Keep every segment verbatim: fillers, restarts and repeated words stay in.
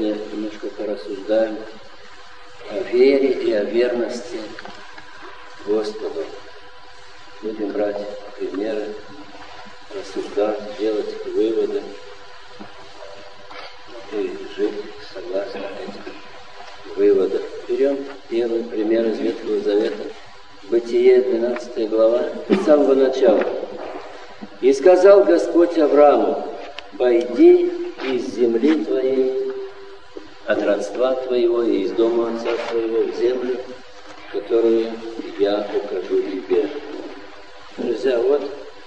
сегодня немножко порассуждаем о вере и о верности Господу. Будем брать примеры, рассуждать, делать выводы и жить согласно этим выводам. Берем первый пример из Ветхого Завета. Бытие, двенадцатая глава, с самого начала. «И сказал Господь Аврааму: пойди из земли твоей, от родства твоего и из дома отца твоего в землю, которую я укажу тебе». Друзья, вот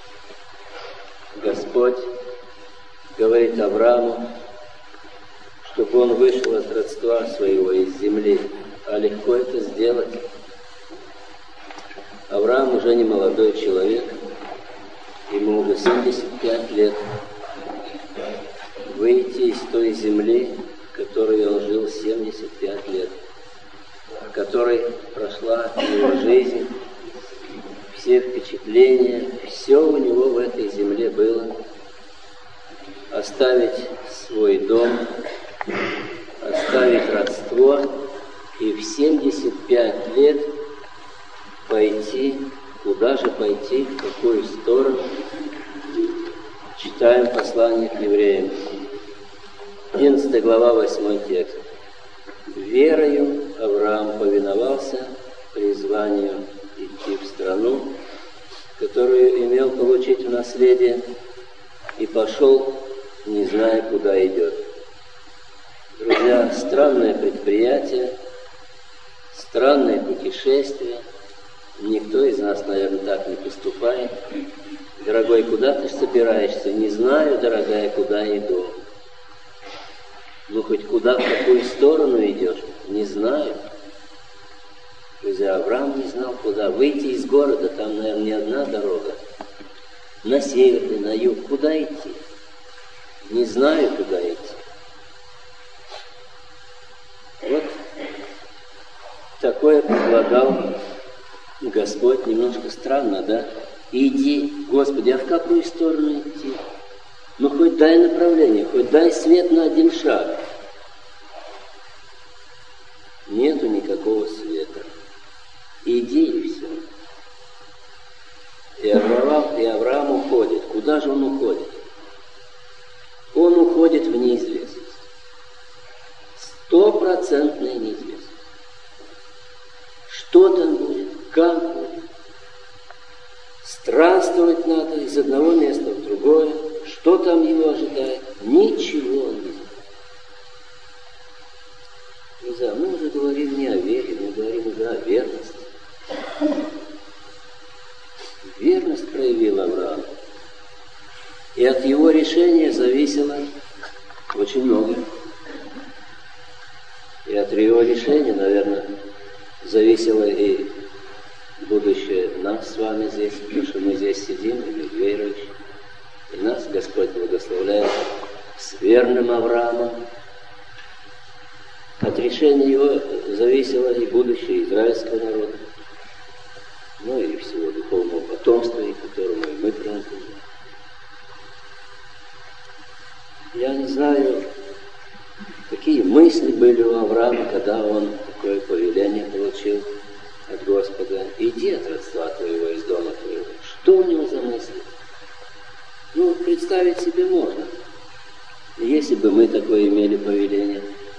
Господь говорит Аврааму, чтобы он вышел от родства своего из земли. А легко это сделать. Авраам уже не молодой человек, ему уже семьдесят пять лет. Выйти из той земли, в которой он жил семьдесят пять лет, в которой прошла его жизнь, все впечатления, все у него в этой земле было. Оставить свой дом, оставить родство и в семьдесят пять лет пойти, куда же пойти, в какую сторону. Читаем послание к евреям. одиннадцатая глава, восьмой текст. «Верою Авраам повиновался призванию идти в страну, которую имел получить в наследие, и пошел, не зная, куда идет». Друзья, странное предприятие, странное путешествие. Никто из нас, наверное, так не поступает. «Дорогой, куда ты собираешься?» «Не знаю, дорогая, куда иду». «Ну, хоть куда, в какую сторону идешь?» «Не знаю». Друзья, Авраам не знал, куда. Выйти из города, там, наверное, не одна дорога. На север, на юг. Куда идти? Не знаю, куда идти. Вот такое предлагал Господь. Немножко странно, да? Иди, Господи, а в какую сторону идти? Ну, хоть дай направление, хоть дай свет на один шаг. Нету никакого света. Иди, и все. И Авраам, и Авраам уходит. Куда же он уходит? Он уходит в неизвестность. Стопроцентная неизвестность. Что там будет? Как будет? Странствовать надо из одного места в другое. Что там его ожидает? Ничего он не знает. Друзья, мы уже говорим не о вере, мы говорим уже о верности. Верность проявил Авраам. И от его решения зависело очень много. И от его решения, наверное, зависело и будущее нас с вами здесь, потому что мы здесь сидим, и мы верующие. И нас Господь благословляет с верным Авраамом. От решения его зависело и будущее израильского народа, ну и всего духовного потомства, и которому и мы принадлежим. Я не знаю, какие мысли были у Авраама, когда он такое повеление получил от Господа. Иди от родства твоего, из дома твоего. Что у него за мысли? Ну, представить себе можно. Если бы мы такое имели повеление,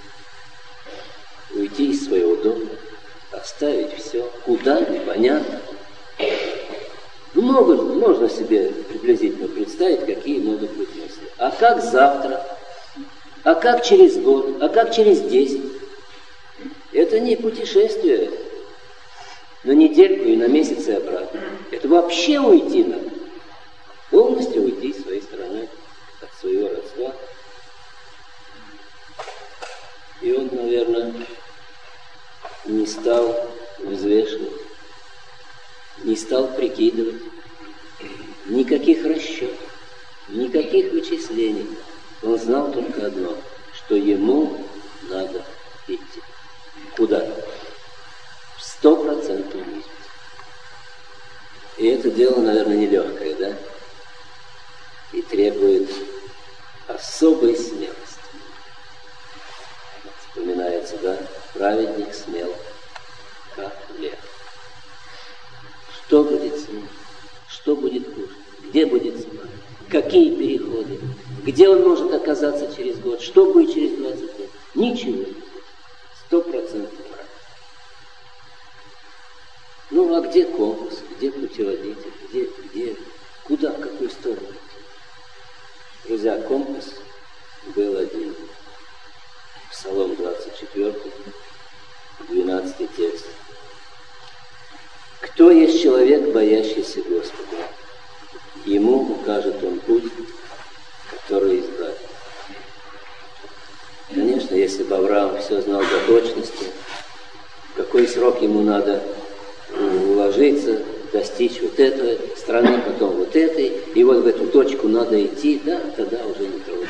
уйти из своего дома, оставить все, куда, непонятно. Ну, могут, можно себе приблизительно представить, какие могут быть мысли. А как завтра? А как через год? А как через десять? Это не путешествие на недельку и на месяц и обратно. Это вообще уйти надо. Полностью уйти из своей страны, от своего родства. И он, наверное, не стал взвешивать, не стал прикидывать, никаких расчетов, никаких вычислений. Он знал только одно, что ему надо идти. Куда? В стопроцентную неизвестность. И это дело, наверное, нелегкое, да? И требует особой смелости. оказаться через год? Что будет через двадцать лет? Ничего. Сто процентов мрак. Ну, а где компас? Где путеводитель? Где, где, куда, в какую сторону? Друзья, компас был один. Псалом двадцать четвёртый, двенадцатый текст. Кто есть человек, боящийся Господа? Ему укажет он путь, который избрать. Конечно, если бы Авраам все знал до точности, в какой срок ему надо уложиться, достичь вот этой страны, потом вот этой, и вот в эту точку надо идти, да, тогда уже не трудно.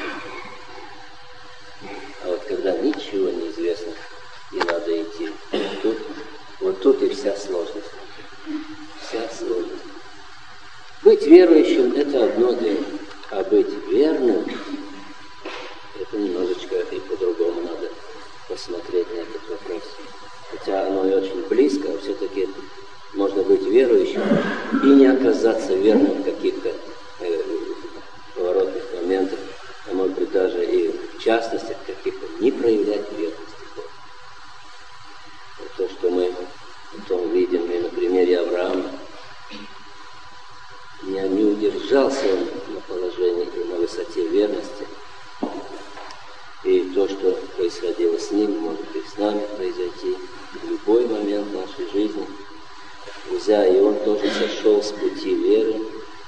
А вот когда ничего не известно, и надо идти, вот тут, вот тут и вся сложность. Вся сложность. Быть верующим – это одно дело, а быть верным – это немножечко и по-другому надо посмотреть на этот вопрос. Хотя оно и очень близко, а все-таки можно быть верующим и не оказаться верным в каких-то э, поворотных моментах, а может быть даже и в частностях каких-то не проявлять верности Богу. Вот то, что мы потом видим и на примере Авраама, не, не удержался он на положении и на высоте верности. И то, что происходило с ним, может и с нами произойти в любой момент нашей жизни. Друзья, и он тоже сошел с пути веры.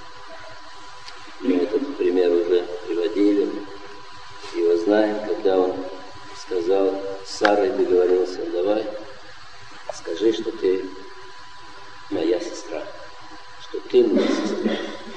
Мы этот пример уже приводили. Его знаем, когда он сказал, с Сарой договорился, давай, скажи, что ты моя сестра, что ты моя сестра.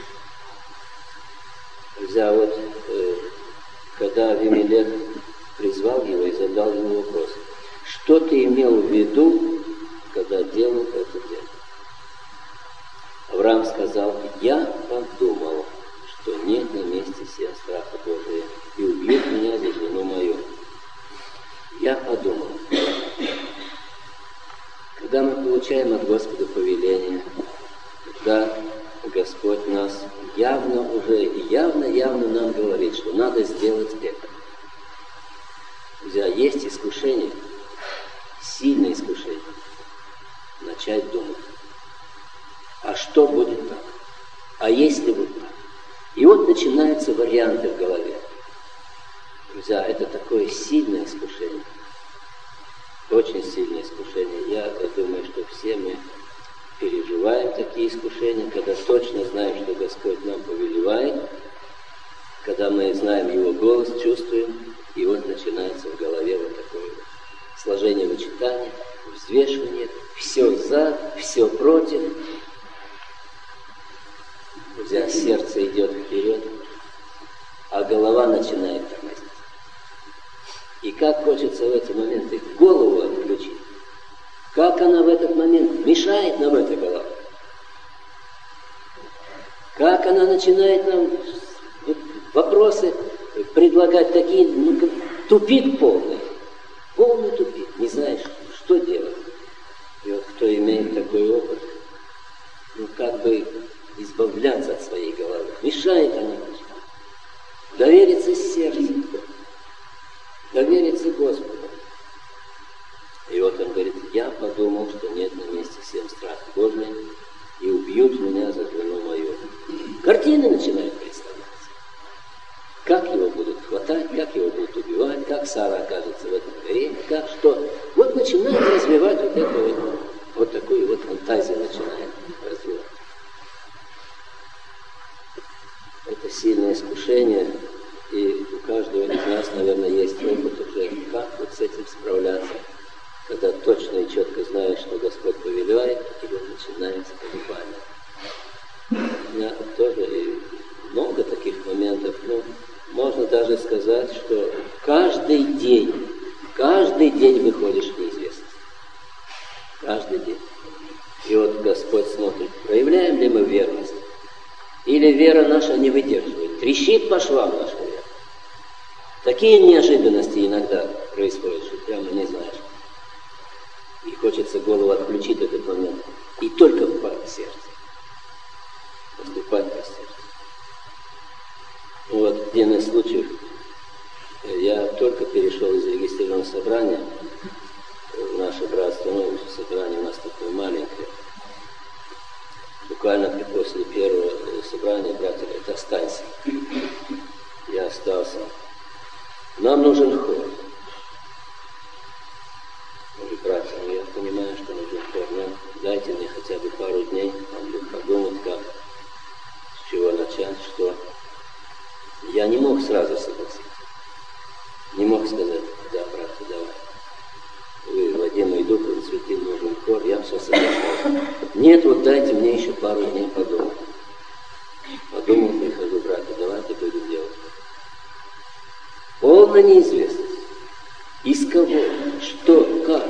Друзья, вот э, когда Авимелех призвал его и задал ему вопрос, что ты имел в виду, когда делал это дело? Авраам сказал, я подумал, что нет на месте сил страха Божия, и убьют меня за жену мою. Я подумал. Когда мы получаем от Господа повеление, когда Господь нас явно уже, явно-явно нам говорит, что надо сделать это. Друзья, есть искушение, сильное искушение, начать думать. А что будет так? А если вот так? И вот начинаются варианты в голове. Друзья, это такое сильное искушение. Очень сильное искушение. Я думаю, что все мы переживаем такие искушения, когда точно знаем, что Господь нам повелевает, когда мы знаем Его голос, чувствуем, и вот начинается в голове вот такое вот сложение вычитания, взвешивание, все за, все против. Друзья, сердце идет вперед, а голова начинает тормозить. И как хочется в эти моменты голову отключить. Как она в этот момент мешает нам эта голова. Как она начинает нам вопросы предлагать такие, ну, тупик полный. Полный тупик. Не знаешь, что делать. И вот кто имеет такой опыт, ну как бы избавляться от своей головы. Мешает она. Довериться сердцу. Довериться Господу. И вот он говорит, я подумал, что нет на месте всем страх Божий, и убьют меня за жену мою. Картины начинают представляться. Как его будут хватать, как его будут убивать, как Сара окажется в этом горе, как что. Вот начинает развивать вот это вот, вот такую вот фантазию начинает развивать. Это сильное искушение, и у каждого из нас, наверное, есть опыт уже, как вот с этим справляться, когда точно и четко знаешь, что Господь повелевает, и вот начинается колебание. У меня тоже и много таких моментов, ну, можно даже сказать, что каждый день, каждый день выходишь в неизвестность. Каждый день. И вот Господь смотрит, проявляем ли мы верность, или вера наша не выдерживает, трещит по швам наша вера. Такие неожиданности иногда происходят, что прямо не знаешь. И хочется голову отключить этот момент. И только по сердцу. Поступать по сердцу. Вот один из случаев, пришел из регистрированного собрания в наше братство, ну, собрание у нас такое маленькое. Буквально после первого собрания братья говорят: останься. Я остался. Нам нужен хор. Я говорю: братья, ну я понимаю, что нужен хор, но дайте мне хотя бы пару дней, надо подумать, как, с чего начать, что. Я не мог сразу согласиться. Не мог сказать: да, братья, давай. Вы, Вадим и Духовный Святым, нужен хор, я все соглашаюсь. Нет, вот дайте мне еще пару дней подумать. Подумал, прихожу: братья, давайте будем делать. Полная неизвестность. Из кого? Что? Как?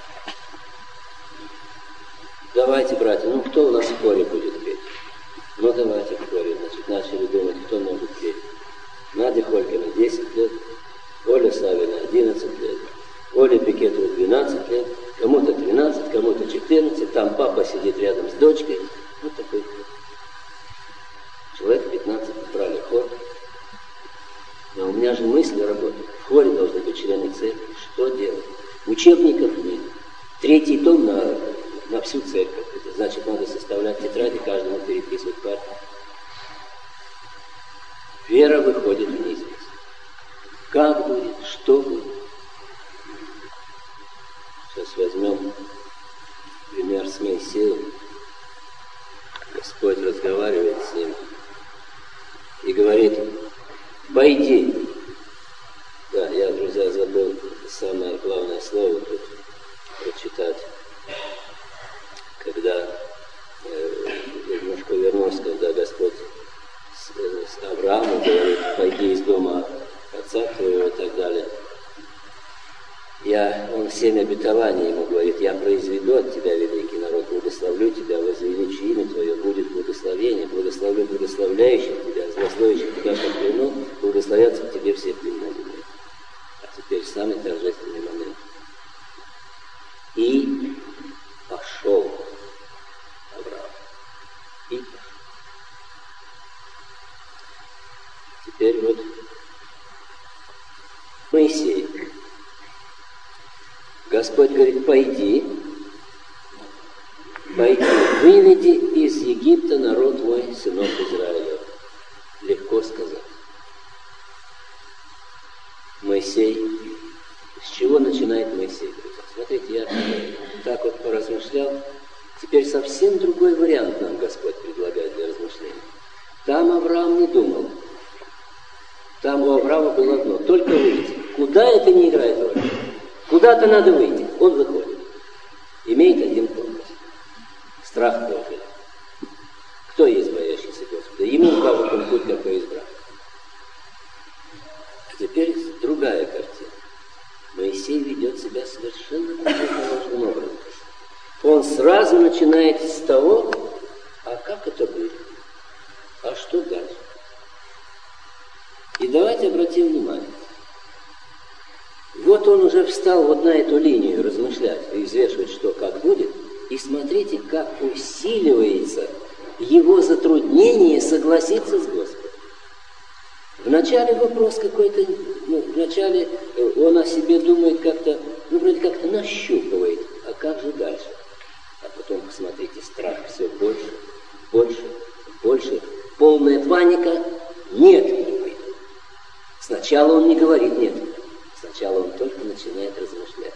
Давайте, братья, ну кто у нас в хоре будет петь? Ну давайте в хоре. Значит, начали думать, кто может петь. Надя Холькина десять лет, Оля Савина одиннадцать лет, Оля Пикетова двенадцать лет, кому-то тринадцать, кому-то четырнадцать, там папа сидит рядом с дочкой. Вот такой человек пятнадцать брали хор. Но у меня же мысли работают. В хоре должны быть члены церкви. Что делать? Учебников нет. Третий том на, на всю церковь. Это значит, надо составлять тетради, каждому переписывать партию. Вера выходит в неизвестность. Как будет? Что будет? Сейчас возьмем пример с Моисеем. Господь разговаривает с ним и говорит: пойди. Да, я, друзья, забыл самое главное слово тут прочитать. Когда э, немножко вернусь, когда Господь с, с Авраамом говорит: пойди из дома отца твоего и так далее. Я, он семь обетований ему говорит: я произведу от тебя великий народ, благословлю тебя, возвеличу имя твое, будет благословение, благословлю благословляющих тебя, злословящих тебя поклянут, благословятся в тебе все племена земли. А теперь самый торжественный момент. И пошел Авраам. И пошел. Теперь вот Моисей. Господь говорит: пойди, пойди, выведи из Египта народ мой, сынов Израиля. Легко сказать. Моисей. С чего начинает Моисей? Смотрите, я так вот поразмышлял. Теперь совсем другой вариант нам Господь предлагает для размышления. Там Авраам не думал. Там у Авраама было одно: только выйти. Куда это не играет роль? Куда-то надо выйти. Он выходит. Имеет один компас. Страх профиля. Кто есть боящийся Господа? Ему укажет он путь, какой избрал. А теперь другая картина. Моисей ведет себя совершенно противоположным образом. Он сразу начинает с того: а как это будет? А что дальше? И давайте обратим внимание. Вот он уже встал вот на эту линию размышлять и взвешивать, что как будет. И смотрите, как усиливается его затруднение согласиться с Господом. Вначале вопрос какой-то, ну, вначале он о себе думает как-то, ну, вроде как-то нащупывает. А как же дальше? А потом, посмотрите, страх все больше, больше, больше. Полная паника. Нет, не пойду. Сначала он не говорит нет. Сначала он только начинает размышлять.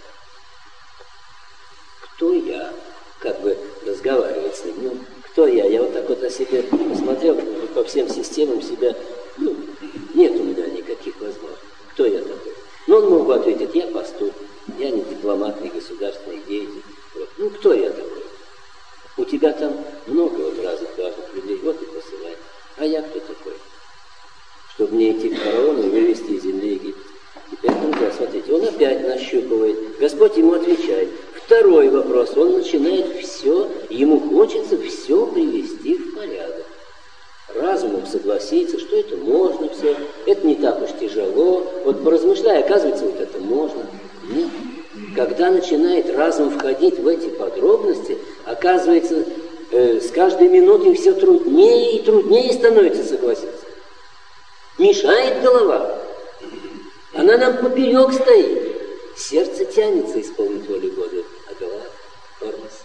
Кто я? Как бы разговаривать с ним. Ну, кто я? Я вот так вот о себе посмотрел, по всем системам себя, ну, нет у меня никаких возможностей. Кто я такой? Ну, он мог бы ответить: я пастух, я не дипломат, не государственный деятель. Вот. Ну, кто я такой? У тебя там много вот разных важных людей, вот и посылай. А я кто такой? Чтобы мне идти к фараону и вывести из земли Египта. Теперь, друзья, смотрите, он опять нащупывает. Господь ему отвечает. Второй вопрос. Он начинает все, ему хочется все привести в порядок. Разумом согласиться, что это можно все, это не так уж тяжело. Вот поразмышляя, оказывается, вот это можно. Нет. Когда начинает разум входить в эти подробности, оказывается, э, с каждой минутой все труднее и труднее становится согласиться. Мешает голова. Она нам поперек стоит. Сердце тянется исполнить волю Божию, а голова тормоз.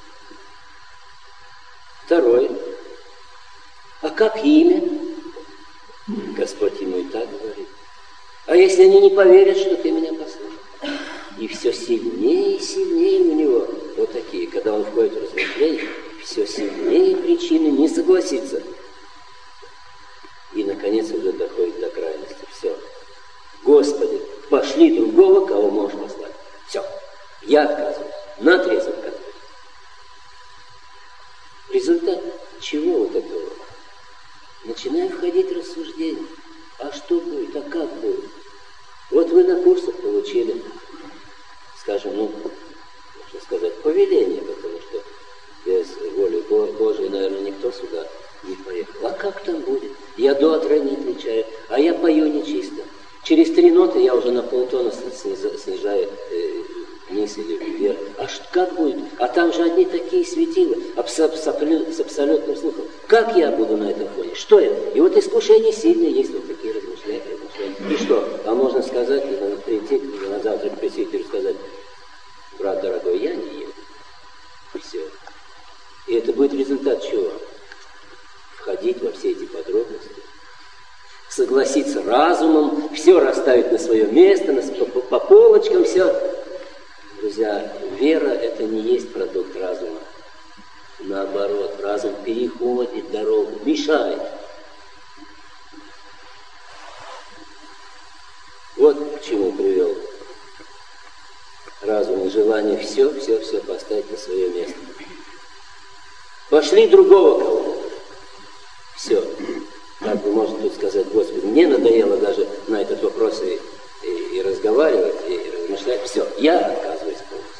Второе. А как имя? Господь ему и так говорит. А если они не поверят, что ты меня послал? И все сильнее и сильнее у него, вот такие, когда он входит в размышление, все сильнее причины не согласиться. И, наконец, уже доходит до крайности. Все. Господи, пошли другого, кого можешь послать. Все. Я отказываюсь. Наотрез отказываюсь. Результат чего вот этого? Начинаю входить в рассуждение. А что будет? А как будет? Вот вы на курсах получили, скажем, ну, можно сказать, повеление, потому что без воли Божией, наверное, никто сюда не поехал. А как там будет? Я до от ре не отличаю, а я пою нечисто. Через три ноты я уже на полтона снижаю э, вниз или вверх. А что, как будет? А там же одни такие светила, с, с абсолютным слухом. Как я буду на этом фоне? Что это? И вот искушение сильное есть, вот такие размышления, размышления. И что? А можно сказать, или надо прийти, или на завтра к пресвитеру сказать: брат дорогой, я не еду. И все. И это будет результат чего? Входить во все эти подробности. Согласиться разумом, все расставить на свое место, на, по, по полочкам, все. Друзья, вера — это не есть продукт разума. Наоборот, разум переходит дорогу, мешает. Вот к чему привел разум и желание все, все, все поставить на свое место. Пошли другого кого-то. Все. Как бы можно тут сказать: Господи, мне надоело даже на этот вопрос и, и, и разговаривать, и размышлять. Все, я отказываюсь полностью.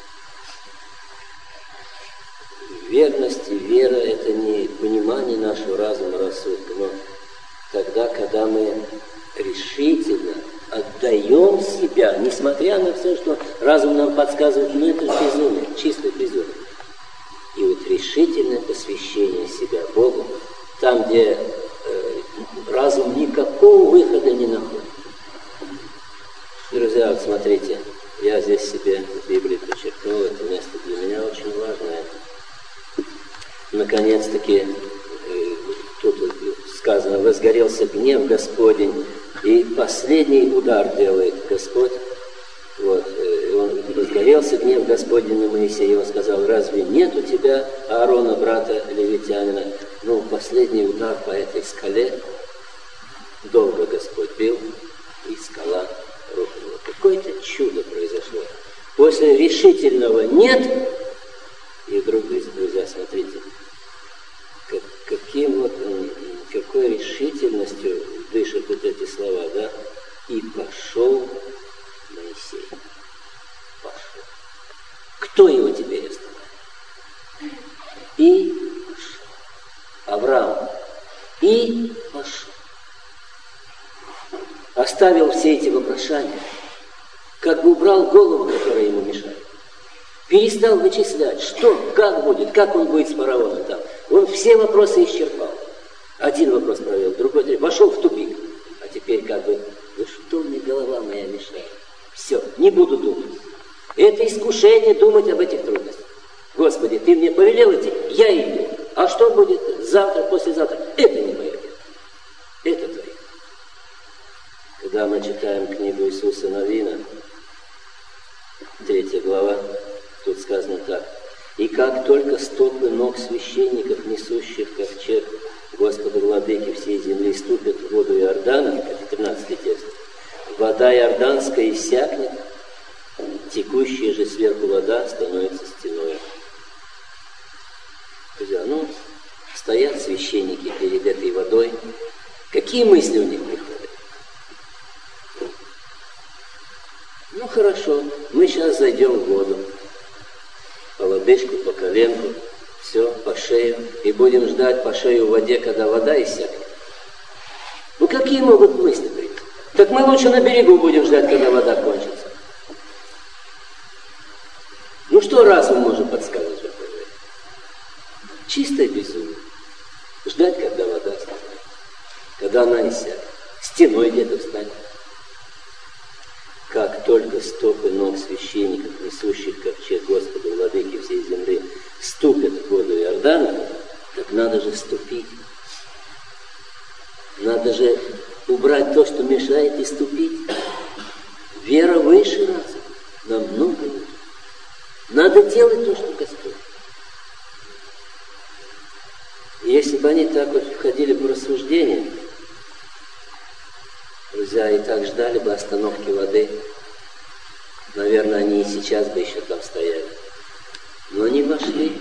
Верность и вера — это не понимание нашего разума, рассудка, но тогда, когда мы решительно отдаем себя, несмотря на все, что разум нам подсказывает, ну это же безумие, чистое безумие. И вот решительное посвящение себя Богу, там, где э, разум никакого выхода не находит. Друзья, вот смотрите, я здесь себе в Библии подчеркнул, это место для меня очень важное. Наконец-таки, э, тут сказано: возгорелся гнев Господень, и последний удар делает Господь. Вот, э, он возгорелся гнев Господень на Моисея, и он сказал: разве нет у тебя Аарона, брата левитянина? Ну, последний удар по этой скале. Долго Господь бил, и скала рухнула. Какое-то чудо произошло. После решительного «нет», и вдруг, друзья, смотрите, как, каким вот, какой решительностью дышат вот эти слова, да? И пошел Моисей. Пошел. Кто его теперь остановит? И пошел. Авраам. И пошел. Оставил все эти вопрошания, как бы убрал голову, которая ему мешает. Перестал вычислять, что, как будет, как он будет с фараоном там. Он все вопросы исчерпал. Один вопрос провел, другой, третий. Вошел в тупик. А теперь как бы: ну что мне голова моя мешает? Все, не буду думать. Это искушение думать об этих трудностях. Господи, ты мне повелел идти, я иду. А что будет завтра, послезавтра? Это не мое дело. Это твое. Когда мы читаем книгу Иисуса Навина, третья глава, тут сказано так: «И как только стопы ног священников, несущих ковчег Господа Владыки всей земли, ступят в воду Иордана», это тринадцатый текст, «вода иорданская иссякнет, текущая же сверху вода становится стеной». Друзья, ну, стоят священники перед этой водой. Какие мысли у них приходят? Ну хорошо, мы сейчас зайдем в воду. По лодыжку, по коленку, все, по шею. И будем ждать по шею в воде, когда вода иссякнет. Ну какие могут мысли прийти? Так мы лучше на берегу будем ждать, когда вода кончится. Ну что разум может подсказывать в это время? Чистое безумие. Ждать, когда вода станет. Когда она иссякнет. Стеной где-то встанет. только стопы ног священников, несущих ковчег Господа, владыки всей земли, ступят в воду Иордана, так надо же ступить. Надо же убрать то, что мешает, и ступить. Вера выше разума, намного выше. Надо делать то, что Господь. Если бы они так вот входили в рассуждение, друзья, и так ждали бы остановки воды, наверное, они и сейчас бы еще там стояли. Но они вошли.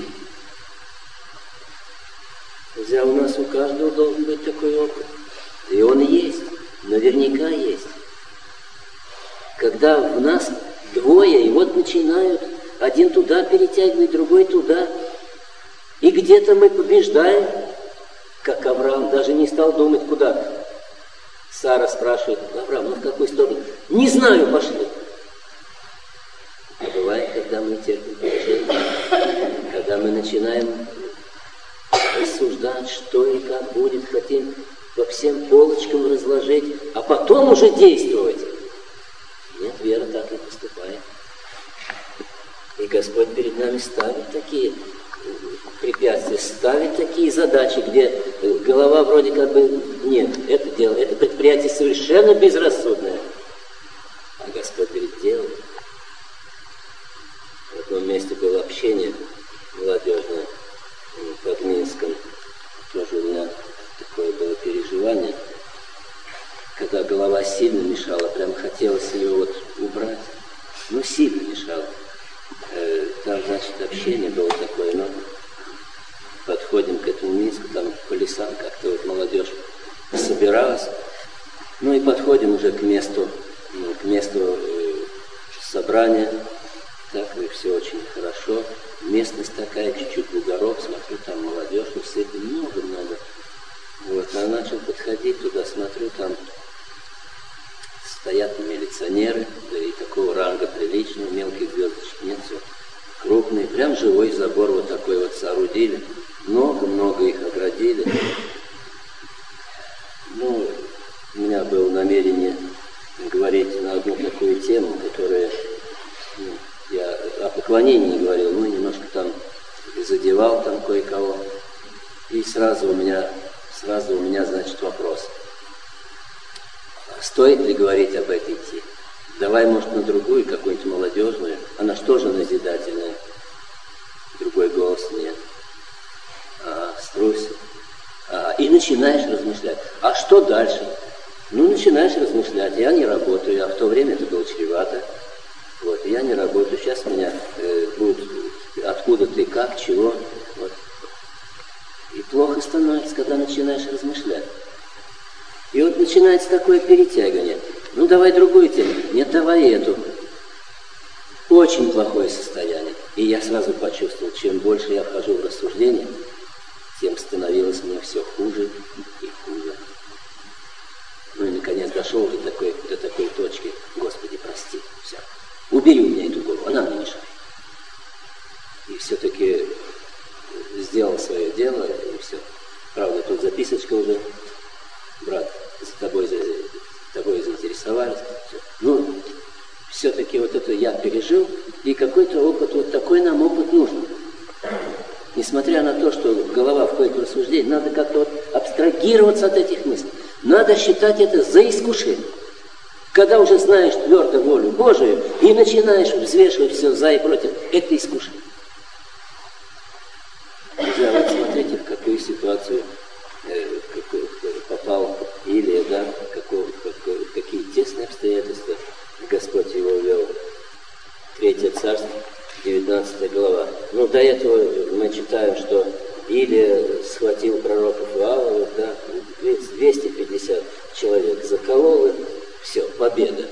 Друзья, у нас у каждого должен быть такой опыт. И он есть, наверняка есть. Когда в нас двое, и вот начинают, один туда перетягивает, другой туда. И где-то мы побеждаем, как Авраам, даже не стал думать, куда. Сара спрашивает: Авраам, ну в какую сторону? Не знаю, пошли. А бывает, когда мы терпим поражение, когда мы начинаем рассуждать, что и как будет, хотим по всем полочкам разложить, а потом уже действовать. Нет, вера так не поступает. И Господь перед нами ставит такие препятствия, ставит такие задачи, где голова вроде как бы нет, это дело, это предприятие совершенно безрассудное. А Господь говорит, делай. В одном месте было общение молодежное под Минском. Тоже у меня такое было переживание, когда голова сильно мешала, прям хотелось ее вот убрать. Ну, сильно мешала. Там, значит, общение было такое, но подходим к этому Минску, там по лесам как-то вот молодежь собиралась. Ну и подходим уже к месту, ну, к месту э, собрания. Так, и все очень хорошо. Местность такая, чуть-чуть бугорок, смотрю, там молодежь, усыпана, много-много. Вот, а начал подходить туда, смотрю, там стоят милиционеры, да и такого ранга приличного, мелких звездочек нет, все крупные, прям живой забор вот такой вот соорудили, много-много их оградили. Ну, у меня было намерение говорить на одну такую тему, которая, ну, я о поклонении говорил, ну, немножко там задевал там кое-кого, и сразу у меня, сразу у меня, значит, вопрос. Стоит ли говорить об этой теме? Давай, может, на другую, какую-нибудь молодежную. Она что же назидательная? Другой голос нет. А, струсил. А, и начинаешь размышлять. А что дальше? Ну, начинаешь размышлять. Я не работаю, а в то время это было чревато. Вот, я не работаю. Сейчас меня э, будут откуда ты, как, чего. Вот. И плохо становится, когда начинаешь размышлять. И вот начинается такое перетягивание. Ну, давай другую тему. Нет, давай эту. Очень плохое состояние. И я сразу почувствовал, чем больше я вхожу в рассуждение, тем становилось мне все хуже и хуже. Ну и, наконец, дошел до такой, до такой точки. Господи, прости. Все. Убери у меня эту голову, она мне мешает. И все-таки сделал свое дело, и все. Правда, тут записочка уже. Брат, за тобой, за, тобой заинтересовались. Все. Ну, все-таки вот это я пережил, и какой-то опыт, вот такой нам опыт нужен. Несмотря на то, что голова входит в рассуждение, надо как-то вот абстрагироваться от этих мыслей. Надо считать это за искушение. Когда уже знаешь твердо волю Божию и начинаешь взвешивать все за и против, это искушение. Друзья, вот смотрите, в какую ситуацию э, какую, попал Илия, да, какого, какого, какие тесные обстоятельства Господь его ввел. Третье царство, девятнадцатая глава. Ну, до этого мы читаем, что Илия схватил пророков Вааловых, да, двести пятьдесят человек заколол их, все, победа.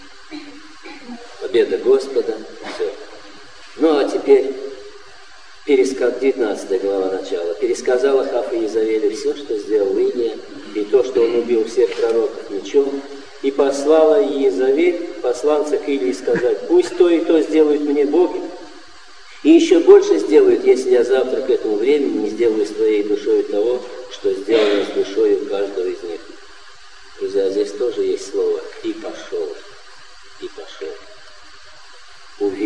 Победа Господа, все. Ну, а теперь пересказ, девятнадцатая глава начала. Пересказал Ахав и Иезавелю все, что сделал Илия, и то, что он убил всех пророков мечом. И послала Иезавель посланца к Илии сказать: пусть то и то сделают мне боги, и еще больше сделают, если я завтра к этому времени не сделаю с твоей душой того, что сделано с душой каждого из них. Друзья, здесь тоже есть слово «и пошел». И пошел.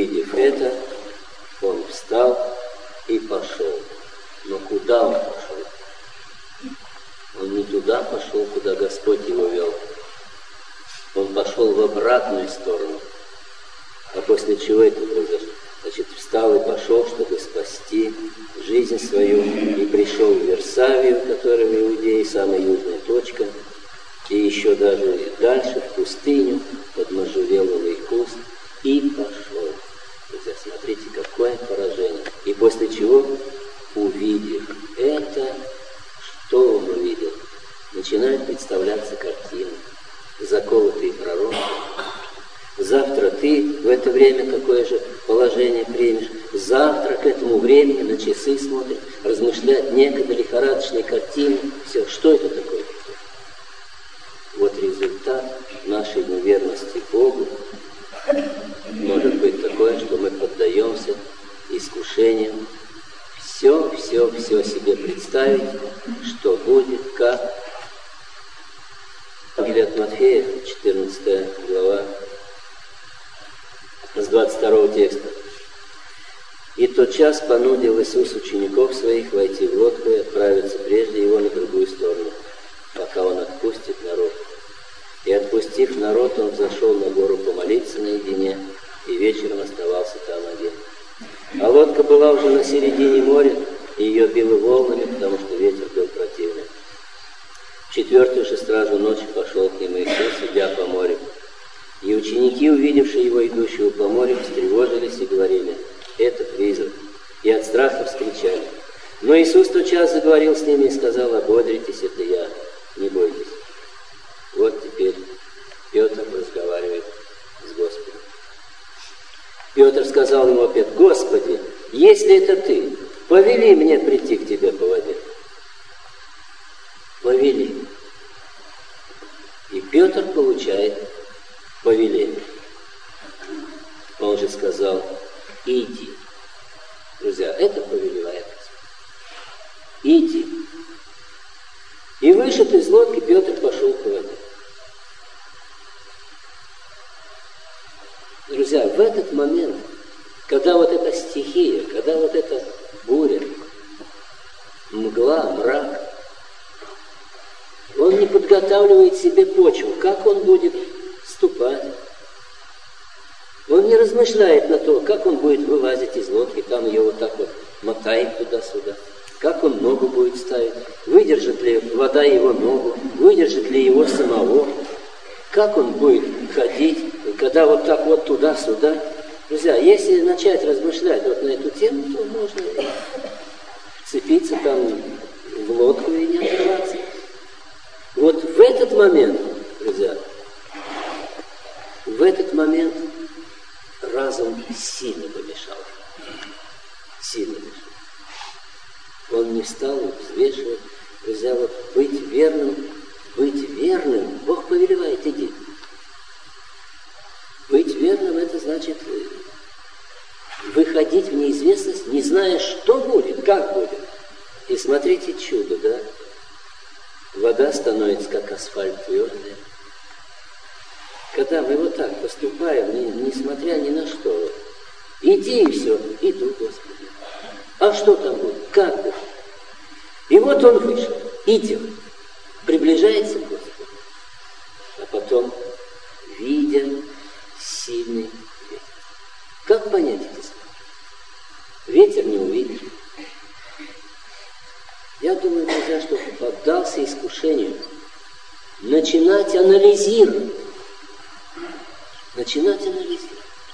Увидев это, он встал и пошел. Но куда он пошел? Он не туда пошел, куда Господь его вел. Он пошел в обратную сторону. А после чего это произошло? Значит, встал и пошел, чтобы спасти жизнь свою, и пришел в Версавию, которая в Иудее самая южная точка, и еще даже дальше, в пустыню, под можжевеловый куст, и пошел. Друзья, смотрите, какое поражение. И после чего, увидев это, что он увидел? Начинают представляться картины. Заколотые пророки. Завтра ты в это время какое же положение примешь? Завтра к этому времени на часы смотрит, размышляет некогда лихорадочные картины. Все, что это такое? Вот результат нашей неверности Богу может быть такое, что мы поддаемся искушениям все, все, все себе представить, что будет, как. Евангелие от Матфея, четырнадцатая глава, с двадцать второго текста. «И тотчас понудил Иисус учеников своих войти в лодку и отправиться прежде его на другую сторону, пока он отпустит народ. И отпустив народ, он взошел на гору помолиться наедине, и вечером оставался там один. А лодка была уже на середине моря, и ее било волнами, потому что ветер был противный. В четвертую же стражу ночи пошел к ним Иисус, идя по морю. И ученики, увидевшие его идущего по морю, встревожились и говорили: это призрак. И от страха вскричали. Но Иисус тотчас заговорил с ними и сказал: ободритесь, это я, не бойтесь. Вот теперь Петр разговаривает с Господом. Петр сказал ему опять: Господи, если это ты, повели мне прийти к тебе по воде. Повели. И Петр получает повеление. Он же сказал: иди. Друзья, это повелевает. Иди. И вышед из лодки, Петр пошел к воде. Друзья, в этот момент, когда вот эта стихия, когда вот эта буря, мгла, мрак, он не подготавливает себе почву, как он будет ступать. Он не размышляет на то, как он будет вылазить из лодки, там ее вот так вот мотает туда-сюда, как он ногу будет ставить, выдержит ли вода его ногу, выдержит ли его самого, как он будет ходить, когда вот так вот туда-сюда. Друзья, если начать размышлять вот на эту тему, то можно вцепиться там в лодку и не оторваться. Вот в этот момент, друзья, в этот момент разум сильно помешал. Сильно помешал. Он не стал взвешивать. Друзья, вот быть верным, быть верным, Бог повелевает, иди. Быть верным, это значит выходить в неизвестность, не зная, что будет, как будет. И смотрите чудо, да? Вода становится как асфальт твердая. Когда мы вот так поступаем, не, несмотря ни на что, иди и все, иду, Господи. А что там будет? Как будет? И вот он вышел, идет, приближается к Господу. А потом, видя сильный ветер. Как понять это? Ветер не увидишь. Я думаю, друзья, что поддался искушению начинать анализировать. Начинать анализировать.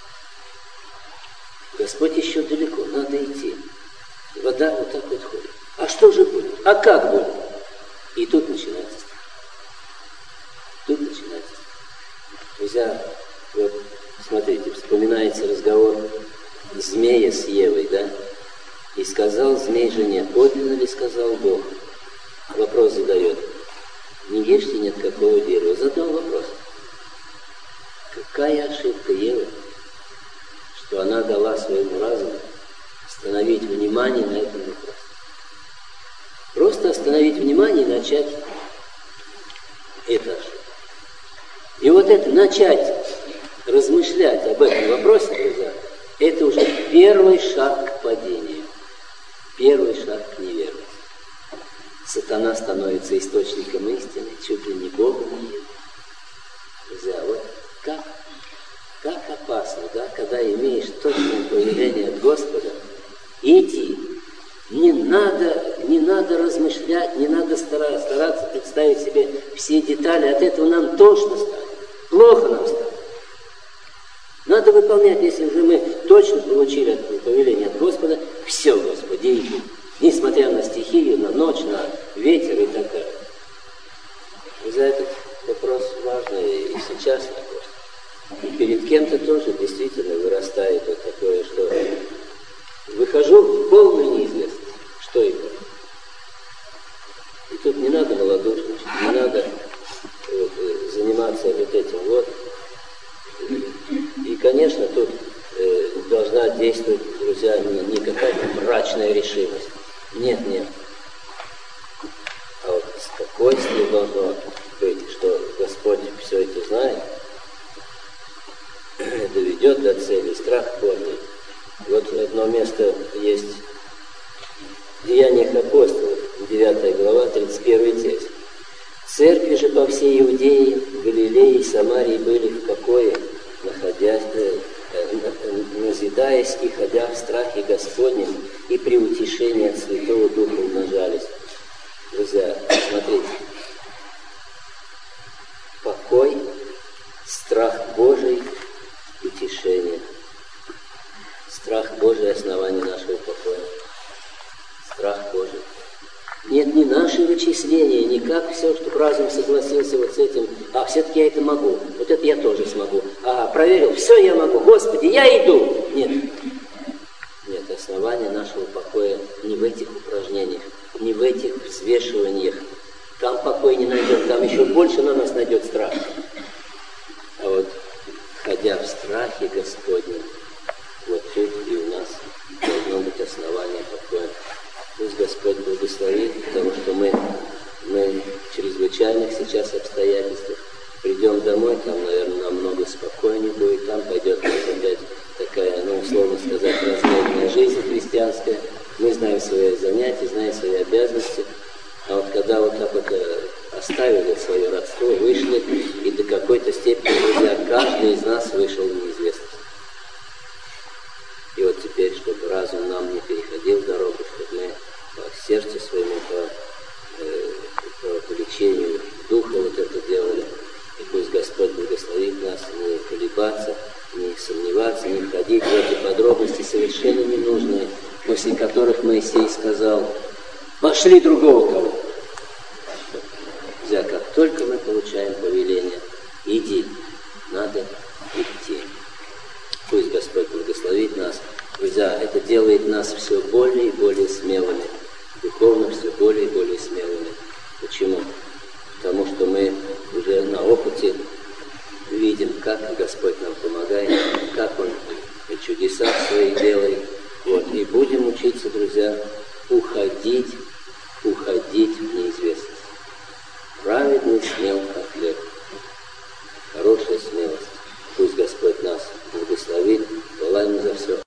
Господь еще далеко, надо идти. Вода вот так вот ходит. А что же будет? А как будет? И тут начинается страх. Тут начинается страх. Друзья, вот смотрите, вспоминается разговор змея с Евой, да? И сказал змей жене: подлинно ли сказал Бог? Вопрос задает: не ешьте ни от какого дерева. Задал вопрос. Какая ошибка Евы, что она дала своему разуму остановить внимание на этом вопросе. Просто остановить внимание и начать это ошибку. И вот это начать размышлять об этом вопросе, друзья, это уже первый шаг к падению, первый шаг к неверности. Сатана становится источником истины, чуть ли не Богом ее. Друзья, вот как, как опасно, да, когда имеешь точное повеление от Господа, иди. Не надо, не надо размышлять, не надо стараться, стараться представить себе все детали. От этого нам тошно станет, плохо нам станет. Надо выполнять, если уже мы точно получили повеление от Господа, все, Господи, иди. Несмотря на стихию, на ночь, на ветер и так далее. И за этот вопрос важный и сейчас вопрос. И перед кем-то тоже действительно вырастает вот такое, что выхожу в полную неизвестность. Что это? И тут не надо малодушничать, не надо вот, заниматься вот этим вот. И, конечно, тут э, должна действовать, друзья, не, не какая-то мрачная решимость. Нет, нет. А вот спокойствие должно быть, что Господь все это знает, доведет до цели, страх Божий. Вот одно место есть в Деяниях апостолов, девятая глава, тридцать первый текст. Церкви же по всей Иудее, Галилее и Самарии были в покое, находясь, э, назидаясь и ходя в страхе Господнем, и при утешении от Святого Духа умножались. Друзья, смотрите. Покой, страх Божий, утешение. Страх Божий – основание нашего покоя. Страх Божий. Нет, не наши вычисления, не как все, что разум согласился вот с этим. А, все-таки я это могу. Вот это я тоже смогу. Ага, проверил, все я могу. Господи, я иду. Нет. Нет, основание нашего покоя не в этих упражнениях, не в этих взвешиваниях. Там покой не найдет, там еще больше на нас найдет страх. А вот, ходя в страхе Господнем, вот тут и у нас должно быть основание покоя. Пусть Господь благословит, потому что мы, мы в чрезвычайных сейчас обстоятельствах придем домой, там, наверное, намного спокойнее будет, там пойдет опять такая, ну, условно сказать, размеренная жизнь христианская. Мы знаем свои занятия, знаем свои обязанности. А вот когда вот так вот оставили свое родство, вышли, и до какой-то степени, друзья, каждый из нас вышел в неизвестность. И вот теперь, чтобы разум нам не переходил дорогу, чтобы мы по сердцу своему, по, э, по увлечению духа вот это делали. И пусть Господь благословит нас не колебаться, не сомневаться, не входить в эти подробности совершенно ненужные, после которых Моисей сказал: «Пошли другого кого». Друзья, как только мы получаем повеление, иди, надо идти. Пусть Господь благословит нас. Друзья, это делает нас все более и более смелыми, духовно все более и более смелыми. Почему? Потому что мы уже на опыте видим, как Господь нам помогает, как Он чудеса свои делает. Вот. И будем учиться, друзья, уходить